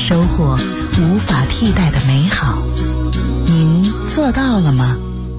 收获无法替代的美好。您做到了吗？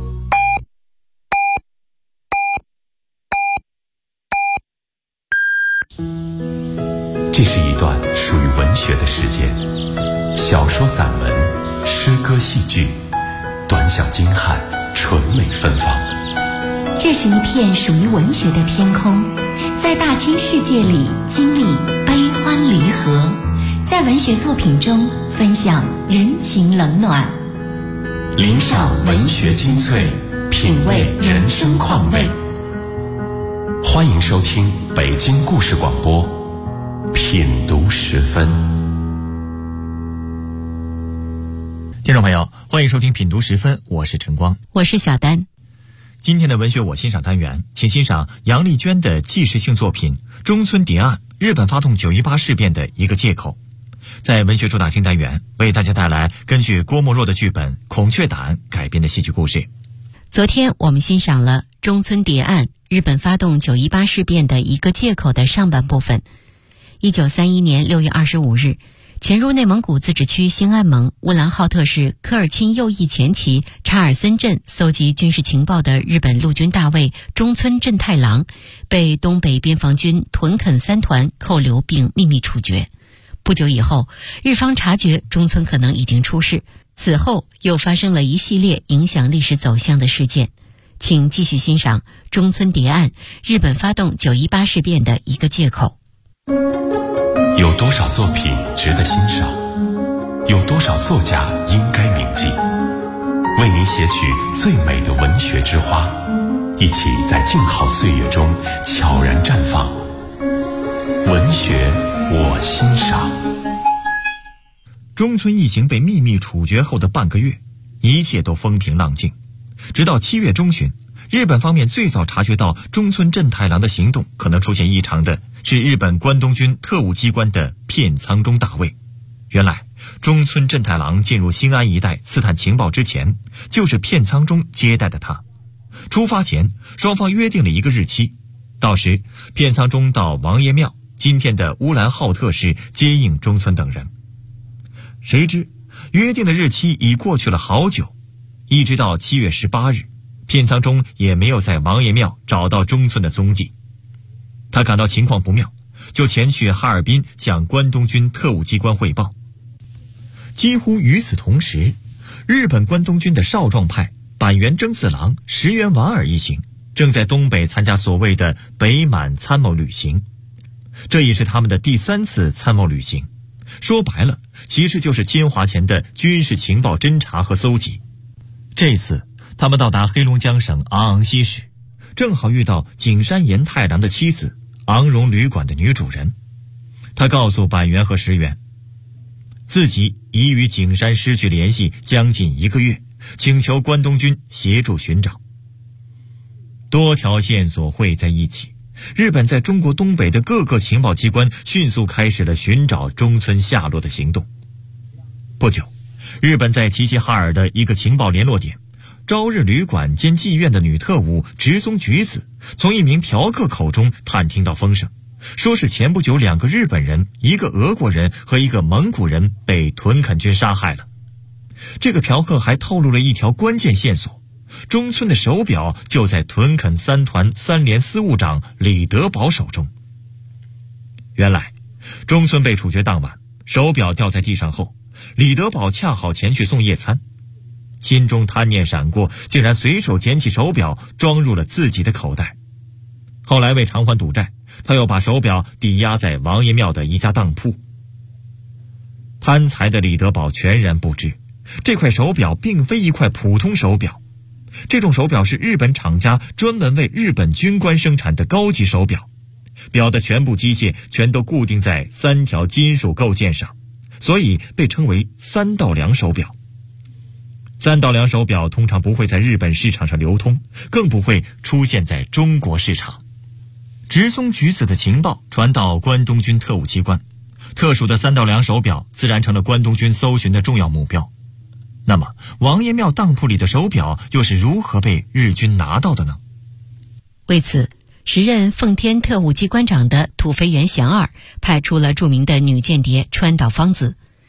这是一段属于文学的时间，小说、散文、诗歌、戏剧，短小精悍，纯美芬芳。 这是一片属于文学的天空，在大千世界里经历悲欢离合，在文学作品中分享人情冷暖， 领赏文学精粹，品味人生况味。欢迎收听北京故事广播品读时分。 听众朋友，欢迎收听品读时分，我是陈光， 我是小丹。 今天的文学我欣赏单元，请欣赏杨丽娟的纪实性作品《中村谍案：日本发动9·18事变的一个借口》。在文学主打新单元，为大家带来根据郭沫若的剧本《孔雀胆》改编的戏剧故事。 昨天我们欣赏了中村谍案：日本发动9·18事变的一个借口的上半部分。1931年6月25日，潜入内蒙古自治区兴安盟乌兰浩特市科尔沁右翼前旗查尔森镇搜集军事情报的日本陆军大尉中村正太郎，被东北边防军屯垦三团扣留并秘密处决。不久以后，日方察觉中村可能已经出事，此后又发生了一系列影响历史走向的事件。请继续欣赏中村谍案：日本发动9·18事变的一个借口。 有多少作品值得欣赏？有多少作家应该铭记？为您写取最美的文学之花，一起在静好岁月中悄然绽放。文学我欣赏。 中村一行被秘密处决后的半个月，一切都风平浪静。直到7月中旬，日本方面最早察觉到中村正太郎的行动可能出现异常的是日本关东军特务机关的片仓中大尉。原来中村正太郎进入兴安一带刺探情报之前，就是片仓中接待的他。出发前，双方约定了一个日期，到时片仓中到王爷庙（今天的乌兰浩特市）接应中村等人。谁知约定的日期已过去了好久，一直到7月18日，片仓中也没有在王爷庙找到中村的踪迹。他感到情况不妙，就前去哈尔滨向关东军特务机关汇报。几乎与此同时，日本关东军的少壮派板垣征四郎、石原莞尔一行正在东北参加所谓的北满参谋旅行。这也是他们的第3次参谋旅行，说白了其实就是侵华前的军事情报侦察和搜集。这次他们到达黑龙江省昂昂西市，正好遇到景山岩太郎的妻子昂荣旅馆的女主人。他告诉板垣和石原，自己已与景山失去联系将近1个月，请求关东军协助寻找。多条线索汇在一起，日本在中国东北的各个情报机关迅速开始了寻找中村下落的行动。不久，日本在齐齐哈尔的一个情报联络点，朝日旅馆兼妓院的女特务直松菊子从一名嫖客口中探听到风声，说是前不久2个日本人、1个俄国人和1个蒙古人被屯垦军杀害了。这个嫖客还透露了一条关键线索，中村的手表就在屯垦三团3连司务长李德宝手中。原来中村被处决当晚，手表掉在地上后，李德宝恰好前去送夜餐，心中贪念闪过，竟然随手捡起手表装入了自己的口袋。后来为偿还赌债，他又把手表抵押在王爷庙的一家当铺。贪财的李德宝全然不知，这块手表并非一块普通手表，这种手表是日本厂家专门为日本军官生产的高级手表，表的全部机械全都固定在3条金属构件上，所以被称为3道梁手表。3道梁手表通常不会在日本市场上流通，更不会出现在中国市场。直松菊子的情报传到关东军特务机关，特殊的3道梁手表自然成了关东军搜寻的重要目标。那么王爷庙当铺里的手表又是如何被日军拿到的呢？ 为此，时任奉天特务机关长的土肥原祥二派出了著名的女间谍川岛芳子。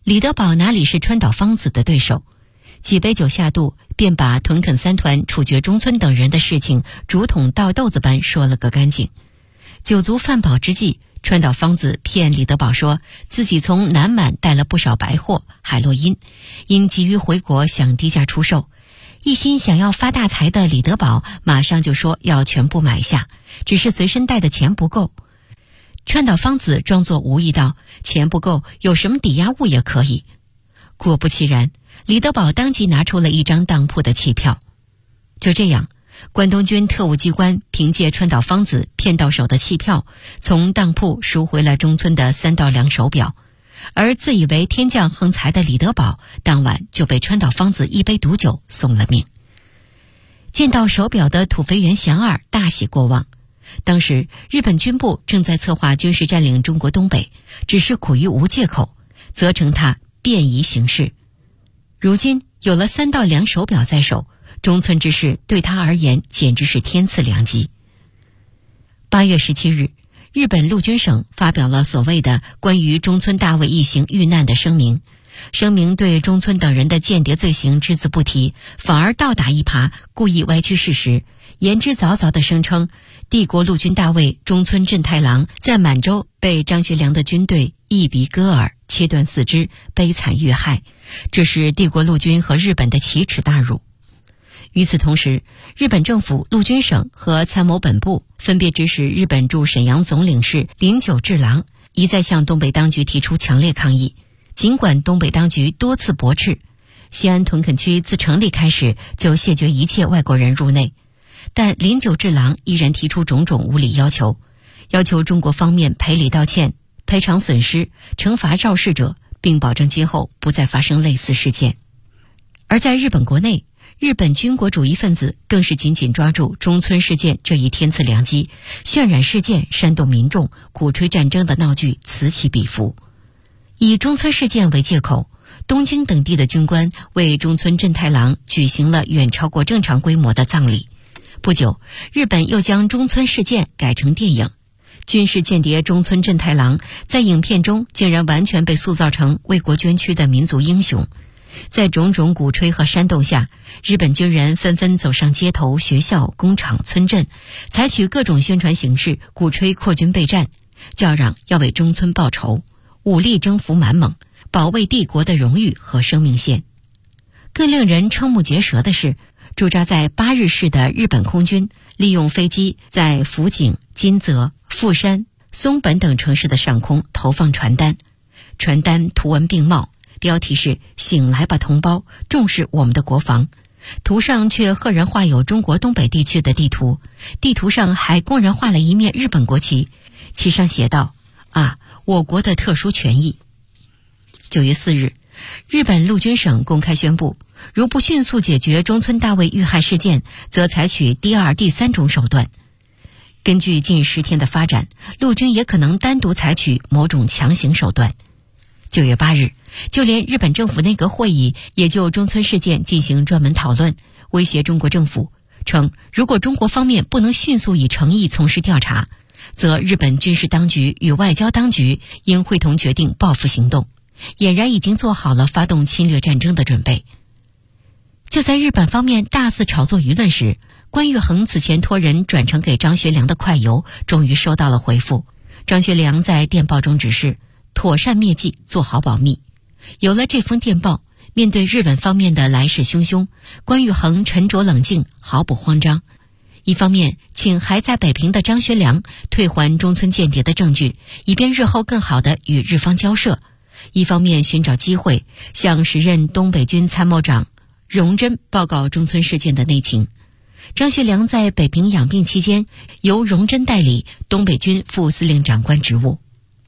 李德宝哪里是川岛芳子的对手？几杯酒下肚，便把屯垦三团处决中村等人的事情竹筒倒豆子般说了个干净。酒足饭饱之际，川岛芳子骗李德宝说自己从南满带了不少白货海洛因，因急于回国想低价出售。一心想要发大财的李德宝马上就说要全部买下，只是随身带的钱不够。川岛芳子装作无意道，钱不够，有什么抵押物也可以。果不其然，李德宝当即拿出了一张当铺的期票。就这样，关东军特务机关凭借川岛芳子骗到手的期票，从当铺赎回了中村的3道梁手表，而自以为天降横财的李德宝当晚就被川岛芳子一杯毒酒送了命。见到手表的土肥原祥二大喜过望。当时日本军部正在策划军事占领中国东北，只是苦于无借口，责成他便宜行事。如今有了3道梁手表在手，中村之事对他而言简直是天赐良机。8月17日，日本陆军省发表了所谓的关于中村大尉一行遇难的声明。声明对中村等人的间谍罪行只字不提，反而倒打一耙，故意歪曲事实，言之凿凿地声称帝国陆军大尉中村正太郎在满洲被张学良的军队一鼻割耳，切断4肢，悲惨遇害，这是帝国陆军和日本的奇耻大辱。与此同时，日本政府陆军省和参谋本部分别指使日本驻沈阳总领事林久治郎一再向东北当局提出强烈抗议。尽管东北当局多次驳斥，西安屯垦区自成立开始就谢绝一切外国人入内，但林久治郎依然提出种种无理要求，要求中国方面赔礼道歉、赔偿损失、惩罚肇事者，并保证今后不再发生类似事件。而在日本国内，日本军国主义分子更是紧紧抓住中村事件这一天赐良机，渲染事件、煽动民众、鼓吹战争的闹剧此起彼伏。以中村事件为借口，东京等地的军官为中村正太郎举行了远超过正常规模的葬礼。不久，日本又将中村事件改成电影。军事间谍中村正太郎在影片中竟然完全被塑造成为国捐躯的民族英雄。在种种鼓吹和煽动下，日本军人纷纷走上街头、学校、工厂、村镇，采取各种宣传形式鼓吹扩军备战，叫嚷要为中村报仇，武力征服满蒙，保卫帝国的荣誉和生命线。更令人瞠目结舌的是，驻扎在八日市的日本空军利用飞机在福井、金泽、富山、松本等城市的上空投放传单，传单图文并茂，标题是醒来吧同胞，重视我们的国防。图上却赫然画有中国东北地区的地图，地图上还公然画了一面日本国旗，其上写道：我国的特殊权益。9月4日，日本陆军省公开宣布，如不迅速解决中村大尉遇害事件，则采取第2、第3种手段。根据近10天的发展，陆军也可能单独采取某种强行手段。9月8日，就连日本政府内阁会议也就中村事件进行专门讨论，威胁中国政府，称如果中国方面不能迅速以诚意从事调查，则日本军事当局与外交当局应会同决定报复行动，俨然已经做好了发动侵略战争的准备。就在日本方面大肆炒作舆论时，关玉衡此前托人转呈给张学良的快邮终于收到了回复。张学良在电报中指示妥善灭迹，做好保密。有了这封电报，面对日本方面的来势汹汹，关玉衡沉着冷静，毫不慌张。一方面请还在北平的张学良退还中村间谍的证据，以便日后更好地与日方交涉；一方面寻找机会向时任东北军参谋长荣臻报告中村事件的内情。张学良在北平养病期间，由荣臻代理东北军副司令长官职务。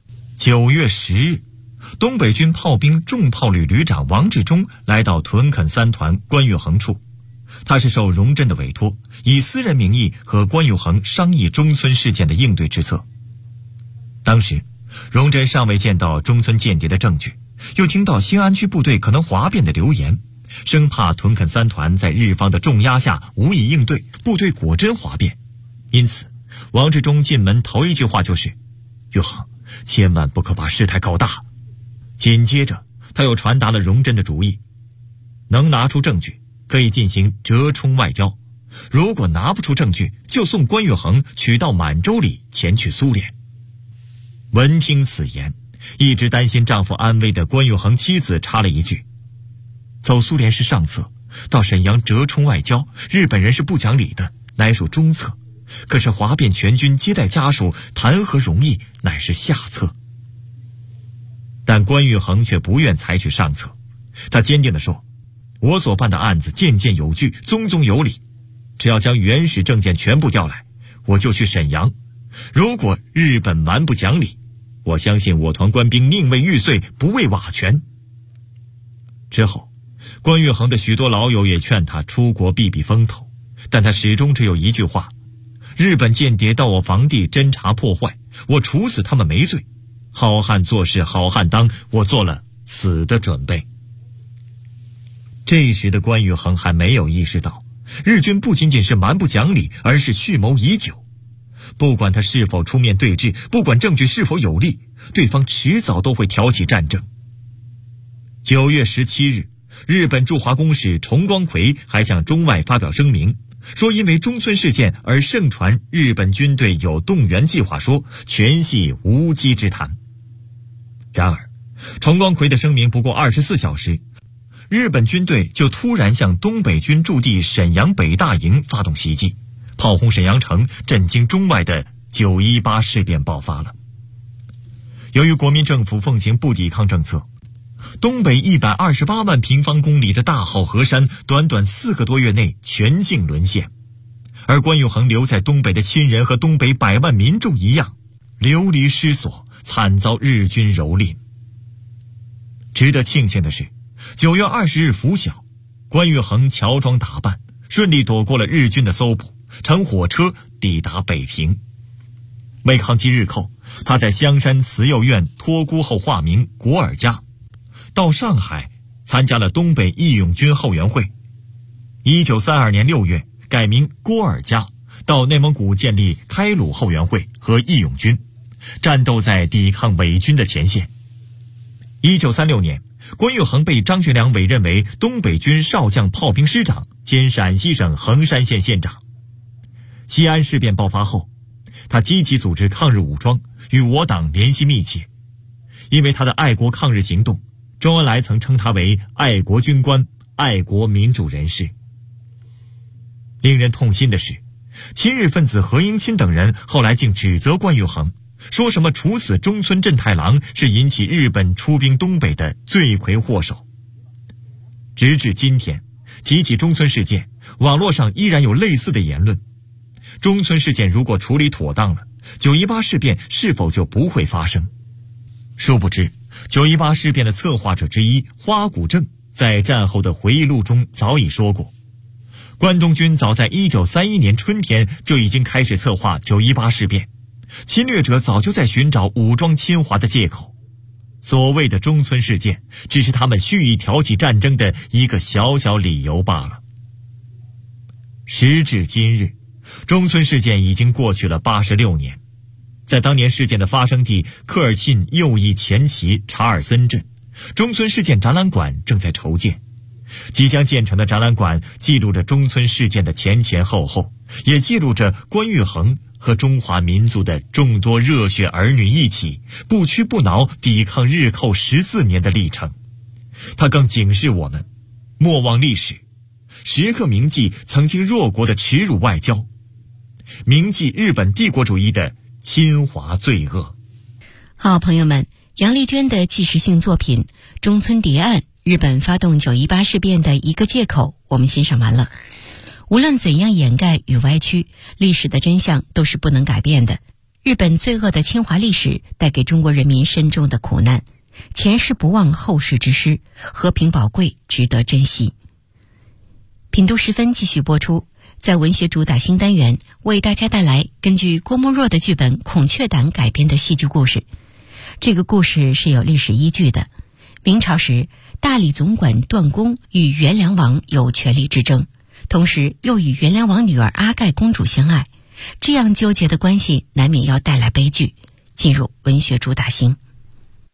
9月10日，东北军炮兵重炮旅旅长王志忠来到屯垦三团关玉衡处，他是受荣臻的委托，以私人名义和关玉衡商议中村事件的应对之策。当时荣臻尚未见到中村间谍的证据，又听到新安区部队可能哗变的流言，生怕屯垦三团在日方的重压下无以应对，部队果真哗变。因此王志忠进门头一句话就是：玉衡，千万不可把事态搞大。紧接着他又传达了荣臻的主意，能拿出证据可以进行折冲外交，如果拿不出证据，就送关玉衡取到满洲里前去苏联。闻听此言，一直担心丈夫安危的关玉衡妻子插了一句：走苏联是上策，到沈阳折冲外交，日本人是不讲理的，乃属中策，可是哗变全军接待家属，谈何容易，乃是下策。但关玉衡却不愿采取上策，他坚定地说：我所办的案子件件有据，宗宗有理，只要将原始证件全部调来，我就去沈阳。如果日本蛮不讲理，我相信我团官兵宁为玉碎，不为瓦全。之后，关玉衡的许多老友也劝他出国避避风头，但他始终只有一句话：日本间谍到我防地侦查破坏，我处死他们没罪。好汉做事好汉当，我做了死的准备。这时的关玉衡还没有意识到，日军不仅仅是蛮不讲理，而是蓄谋已久。不管他是否出面对峙，不管证据是否有利，对方迟早都会挑起战争。9月17日，日本驻华公使重光葵还向中外发表声明，说因为中村事件而盛传日本军队有动员计划说，全系无稽之谈。然而，重光葵的声明不过24小时，日本军队就突然向东北军驻地沈阳北大营发动袭击，炮轰沈阳城，震惊中外的918事变爆发了。由于国民政府奉行不抵抗政策，东北128万平方公里的大好河山短短4个多月内全境沦陷，而关玉衡留在东北的亲人和东北100万民众一样，流离失所，惨遭日军蹂躏。值得庆幸的是，9月20日拂晓，关玉衡乔装打扮，顺利躲过了日军的搜捕，乘火车抵达北平。为抗击日寇，他在香山慈幼院托孤后化名果尔佳，到上海参加了东北义勇军后援会。1932年6月改名郭尔佳，到内蒙古建立开鲁后援会和义勇军，战斗在抵抗伪军的前线。1936年，关玉衡被张学良委任为东北军少将炮兵师长兼陕西省横山县县长。西安事变爆发后，他积极组织抗日武装，与我党联系密切。因为他的爱国抗日行动，周恩来曾称他为爱国军官、爱国民主人士。令人痛心的是，亲日分子何应钦等人后来竟指责关玉衡，说什么处死中村正太郎是引起日本出兵东北的罪魁祸首。直至今天，提起中村事件，网络上依然有类似的言论。中村事件如果处理妥当了，918事变是否就不会发生？殊不知，918事变的策划者之一花谷正在战后的回忆录中早已说过，关东军早在1931年春天就已经开始策划918事变，侵略者早就在寻找武装侵华的借口。所谓的中村事件，只是他们蓄意挑起战争的一个小小理由罢了。时至今日，中村事件已经过去了86年。在当年事件的发生地科尔沁右翼前旗查尔森镇，中村事件展览馆正在筹建。即将建成的展览馆记录着中村事件的前前后后，也记录着关玉衡和中华民族的众多热血儿女一起不屈不挠抵抗日寇14年的历程。它更警示我们，莫忘历史，时刻铭记曾经弱国的耻辱外交，铭记日本帝国主义的侵华罪恶。 好，朋友们，杨丽娟的纪实性作品《中村谍案：日本发动918事变的一个借口》，我们欣赏完了。无论怎样掩盖与歪曲，历史的真相都是不能改变的。日本罪恶的侵华历史带给中国人民深重的苦难，前世不忘后世之师，和平宝贵，值得珍惜。品读时分继续播出，在文学主打新单元为大家带来根据郭沫若的剧本《孔雀胆》改编的戏剧故事。这个故事是有历史依据的。明朝时，大理总管段公与元梁王有权力之争，同时又与元梁王女儿阿盖公主相爱，这样纠结的关系难免要带来悲剧。进入文学主打新。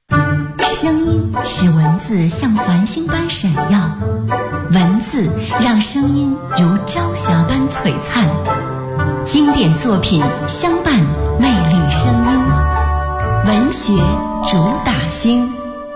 声音使文字像繁星般闪耀，文字让声音如朝霞般璀璨。经典作品相伴魅力声音，文学主打星。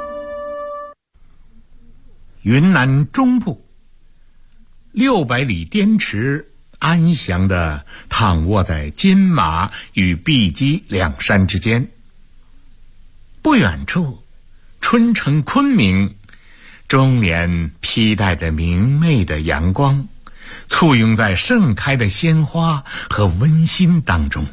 云南中部600里滇池安详地躺卧在金马与碧鸡两山之间。不远处，春城昆明终年披带着明媚的阳光，簇拥在盛开的鲜花和温馨当中。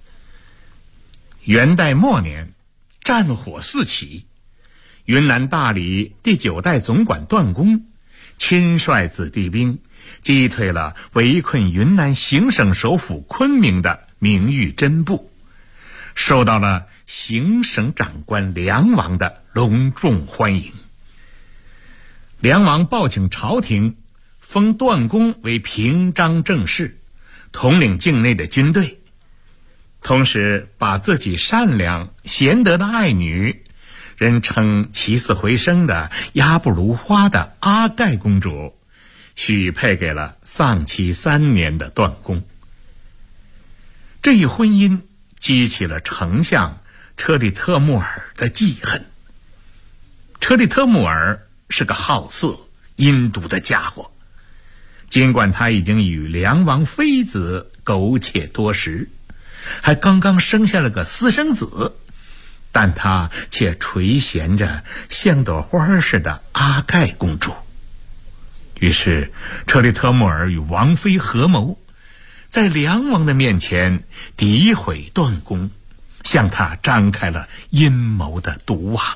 元代末年，战火四起，云南大理第9代总管段公亲率子弟兵击退了围困云南行省首府昆明的明玉珍部，受到了行省长官梁王的隆重欢迎。梁王报请朝廷，封段公为平章政事，统领境内的军队，同时把自己善良贤德的爱女，人称起死回生的鸭不如花的阿盖公主许配给了丧妻3年的段公。这一婚姻激起了丞相车里特木儿的记恨。车里特木儿是个好色阴毒的家伙，尽管他已经与梁王妃子苟且多时，还刚刚生下了个私生子，但他却垂涎着像朵花似的阿盖公主。于是车里特木儿与王妃合谋，在梁王的面前诋毁段公，向他张开了阴谋的毒网。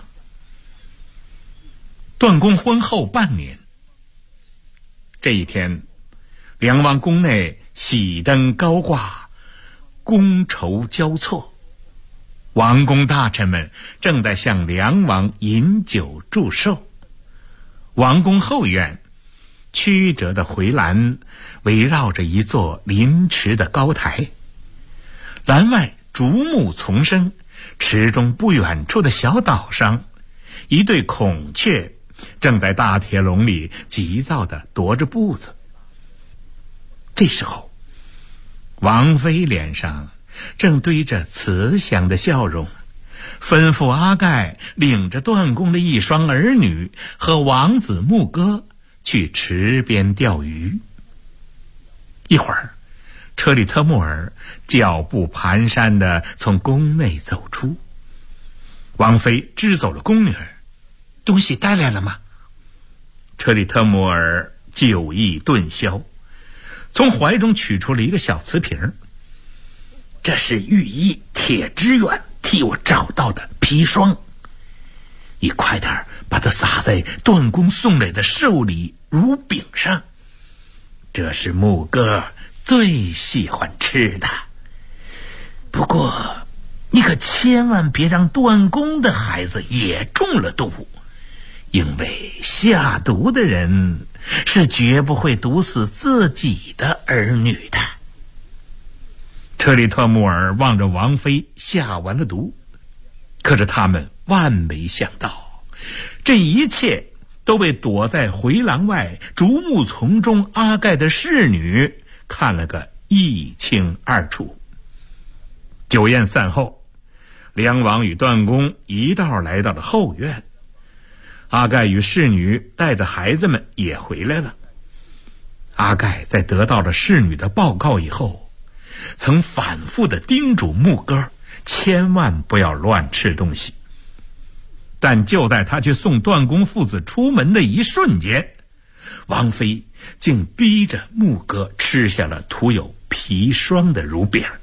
段公婚后半年，这一天，梁王宫内喜灯高挂，觥筹交错，王公大臣们正在向梁王饮酒祝寿。王宫后院曲折的回廊围绕着一座临池的高台，栏外竹木丛生，池中不远处的小岛上，一对孔雀正在大铁笼里急躁地踱着步子。这时候，王妃脸上正堆着慈祥的笑容，吩咐阿盖领着段公的一双儿女和王子牧歌去池边钓鱼。一会儿，车里特木儿脚步蹒跚地从宫内走出。王妃支走了宫女儿，东西带来了吗？车里特木儿酒意顿消，从怀中取出了一个小瓷瓶。这是御医铁之远替我找到的砒霜，你快点把它撒在段公送来的寿礼乳饼上，这是牧歌最喜欢吃的。不过你可千万别让段公的孩子也中了毒，因为下毒的人是绝不会毒死自己的儿女的。车里特木儿望着王妃下完了毒，可是他们万没想到，这一切都被躲在回廊外竹木丛中阿盖的侍女看了个一清二楚。酒宴散后，梁王与段公一道来到了后院，阿盖与侍女带着孩子们也回来了。阿盖在得到了侍女的报告以后，曾反复地叮嘱牧歌千万不要乱吃东西。但就在他去送段公父子出门的一瞬间，王妃竟逼着牧歌吃下了涂有砒霜的乳饼。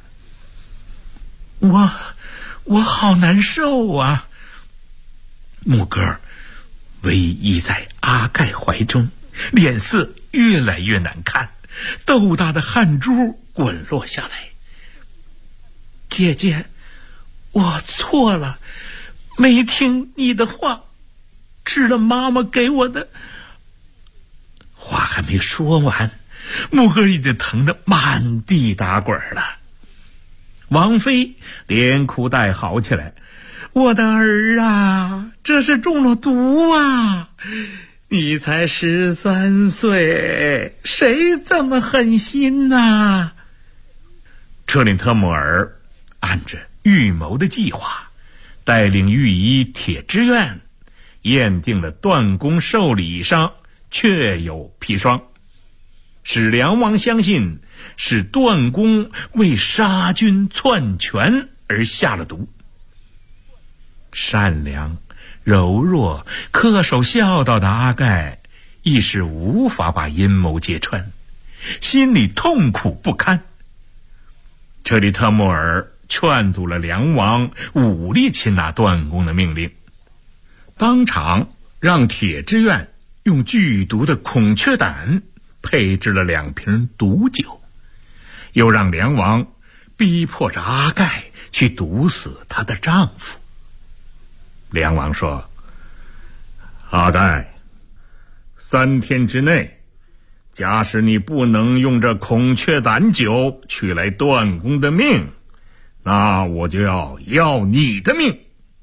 我好难受啊！牧歌偎依在阿盖怀中，脸色越来越难看，豆大的汗珠滚落下来。姐姐，我错了，没听你的话，吃了妈妈给我的。话还没说完，牧歌已经疼得满地打滚了。王妃连哭带嚎起来， 我的儿啊，这是中了毒啊！你才13岁，谁这么狠心呐？车里特木儿按着预谋的计划，带领御医铁之院验定了段公寿礼上确有砒霜，使梁王相信是段公为杀君篡权而下了毒。善良柔弱恪守孝道的阿盖一时无法把阴谋揭穿，心里痛苦不堪。车里特木儿劝阻了梁王武力擒拿段公的命令，当场让铁之院用剧毒的孔雀胆配制了2瓶毒酒，又让梁王逼迫着阿盖去毒死她的丈夫。梁王说：阿盖，3天之内，假使你不能用这孔雀胆酒取来段公的命，那我就要你的命。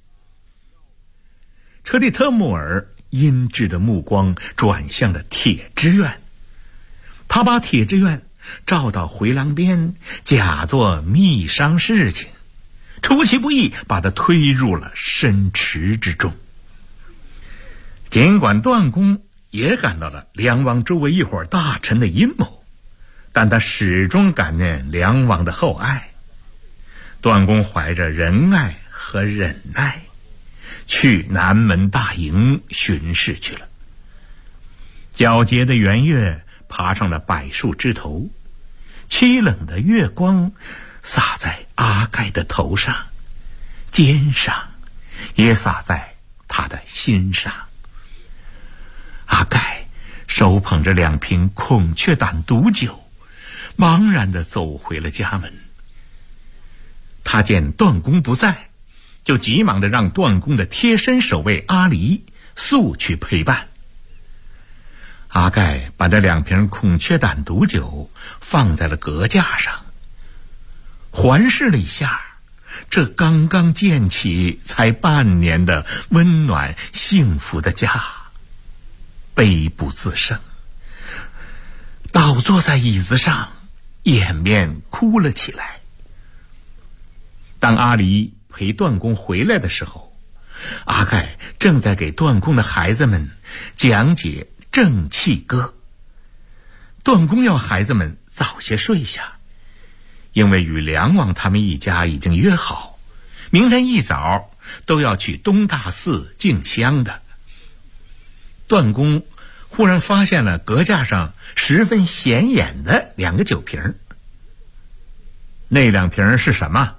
车里特木儿阴鸷的目光转向了铁之院，他把铁之院召到回廊边，假作密商事情，出其不意把他推入了深池之中。尽管段公也感到了梁王周围一伙大臣的阴谋，但他始终感念梁王的厚爱。段公怀着仁爱和忍耐，去南门大营巡视去了。皎洁的圆月爬上了柏树枝头，凄冷的月光洒在阿盖的头上、肩上，也洒在他的心上。阿盖手捧着2瓶孔雀胆毒酒，茫然地走回了家门。他见段公不在，就急忙地让段公的贴身守卫阿离速去陪伴。阿盖把这2瓶孔雀胆毒酒放在了阁架上，环视了一下这刚刚建起才半年的温暖幸福的家，悲不自胜，倒坐在椅子上，掩面哭了起来。当阿离陪段公回来的时候，阿盖正在给段公的孩子们讲解正气歌。段公要孩子们早些睡下，因为与梁王他们一家已经约好，明天一早都要去东大寺敬香的。段公忽然发现了阁架上十分显眼的2个酒瓶。那2瓶是什么？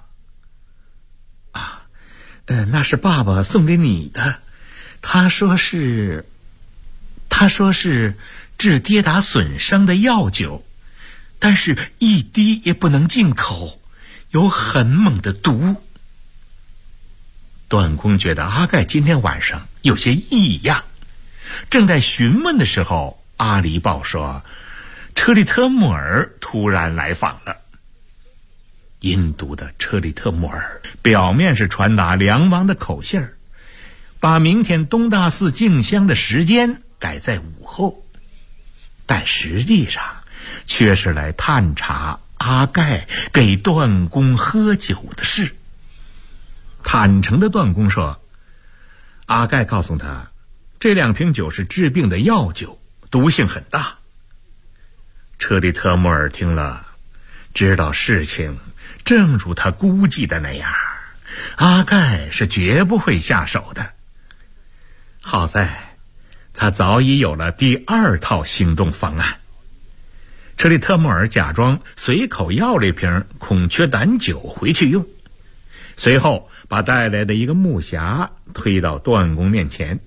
那是爸爸送给你的，他说是治跌打损伤的药酒，但是一滴也不能进口，有很猛的毒。段公觉得阿盖今天晚上有些异样，正在询问的时候，阿离报说车里特木儿突然来访了。阴毒的车里特木儿表面是传达梁王的口信儿，把明天东大寺敬香的时间改在午后，但实际上却是来探查阿盖给段公喝酒的事。坦诚的段公说，阿盖告诉他，这2瓶酒是治病的药酒，毒性很大。车里特木儿听了，知道事情正如他估计的那样，阿盖是绝不会下手的。好在他早已有了第2套行动方案。车里特木儿假装随口要了1瓶孔雀胆酒回去用，随后把带来的一个木匣推到段公面前。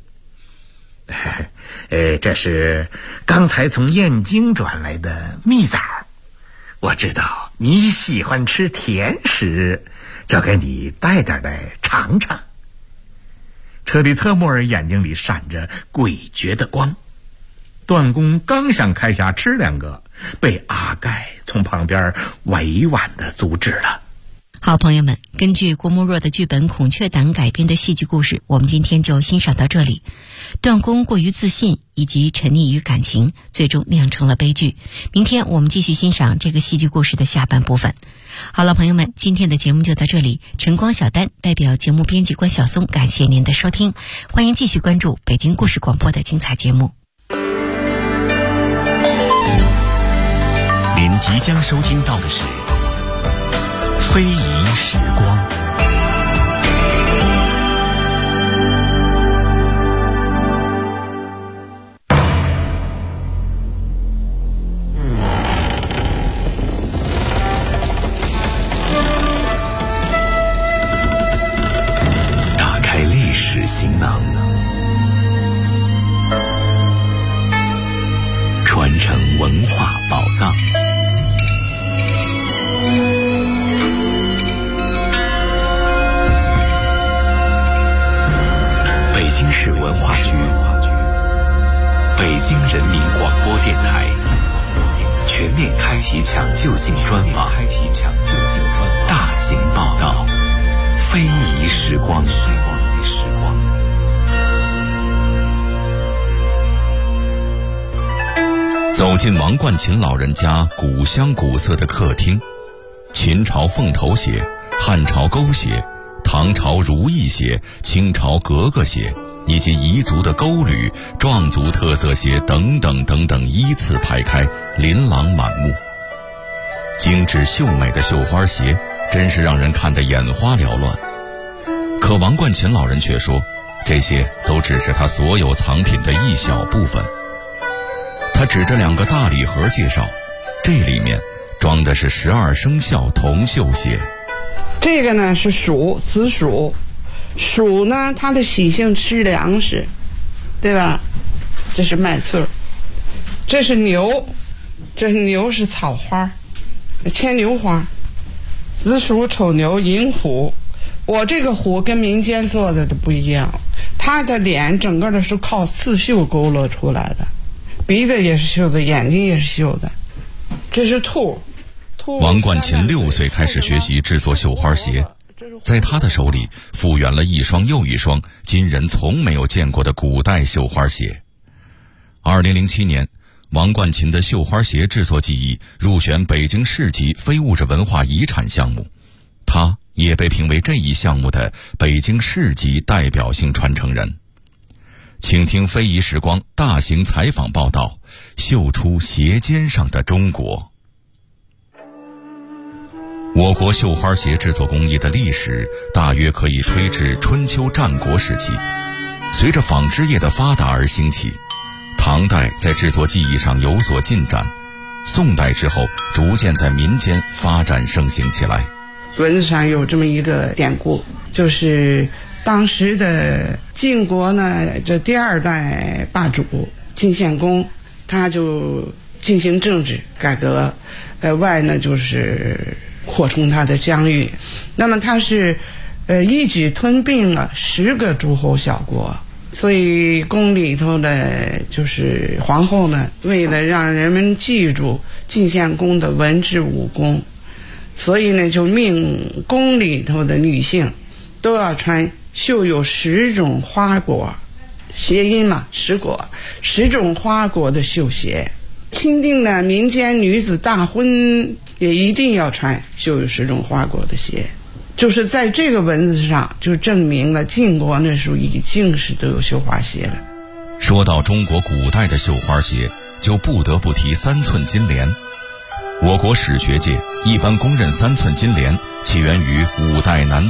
这是刚才从燕京转来的蜜枣，我知道你喜欢吃甜食，就给你带点来尝尝。车里特木儿眼睛里闪着诡谲的光，段公刚想开匣吃2个，被阿盖从旁边委婉地阻止了。 好，朋友们，根据郭沫若的剧本《孔雀胆》改编的戏剧故事，我们今天就欣赏到这里。段公过于自信以及沉溺于感情，最终酿成了悲剧。明天我们继续欣赏这个戏剧故事的下半部分。好了，朋友们，今天的节目就到这里。晨光小丹代表节目编辑关晓松，感谢您的收听，欢迎继续关注北京故事广播的精彩节目。 您即将收听到的是非遗时光。打开历史行囊，传承文化宝藏。北京市文化局、北京人民广播电台全面开启抢救性专访，大型报道，非遗时光。走进王冠琴老人家古香古色的客厅，秦朝凤头鞋、汉朝勾鞋、唐朝如意鞋、清朝格格鞋以及彝族的勾履、壮族特色鞋等等等等依次排开，琳琅满目。精致秀美的绣花鞋真是让人看得眼花缭乱。可王冠琴老人却说，这些都只是他所有藏品的一小部分。他指着2个大礼盒介绍，这里面装的是12生肖铜绣鞋。 这个呢是鼠，子鼠。鼠呢，它的习性吃粮食，对吧？这是麦穗儿。这是牛，这是牛是草花，牵牛花。子鼠、丑牛、寅虎。我这个虎跟民间做的不一样，它的脸整个的是靠刺绣勾勒出来的，鼻子也是绣的，眼睛也是绣的。这是兔。 王冠琴6岁开始学习制作绣花鞋，在他的手里复原了一双又一双今人从没有见过的古代绣花鞋。2007年，王冠琴的绣花鞋制作技艺入选北京市级非物质文化遗产项目，他也被评为这一项目的北京市级代表性传承人。请听非遗时光大型采访报道，绣出鞋尖上的中国。我国绣花鞋制作工艺的历史大约可以推至春秋战国时期，随着纺织业的发达而兴起。唐代在制作技艺上有所进展，宋代之后逐渐在民间发展盛行起来。 文字上有这么一个典故，就是当时的晋国呢，这第2代霸主晋献公，他就进行政治改革，外呢就是扩充他的疆域。那么他是一举吞并了10个诸侯小国，所以宫里头的就是皇后呢，为了让人们记住晋献公的文治武功，所以呢就命宫里头的女性都要穿绣有10种花果，谐音嘛，10果，10种花果的绣鞋。钦定的民间女子大婚也一定要穿绣有10种花果的鞋。就是在这个文字上就证明了晋国那时候已经是都有绣花鞋了。 说到中国古代的绣花鞋，就不得不提3寸金莲。我国史学界一般公认3寸金莲起源于5代南